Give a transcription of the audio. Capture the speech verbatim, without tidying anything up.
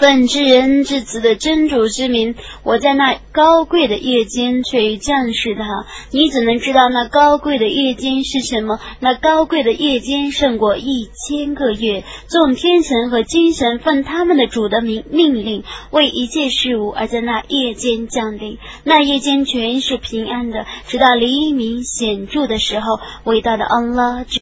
奉至人至子的真主之名，我在那高贵的夜间却于降世他。你只能知道那高贵的夜间是什么，那高贵的夜间胜过一千个月。众天神和金神奉他们的主的名命令，为一切事物而在那夜间降临。那夜间全是平安的，直到黎明显著的时候。伟大的安拉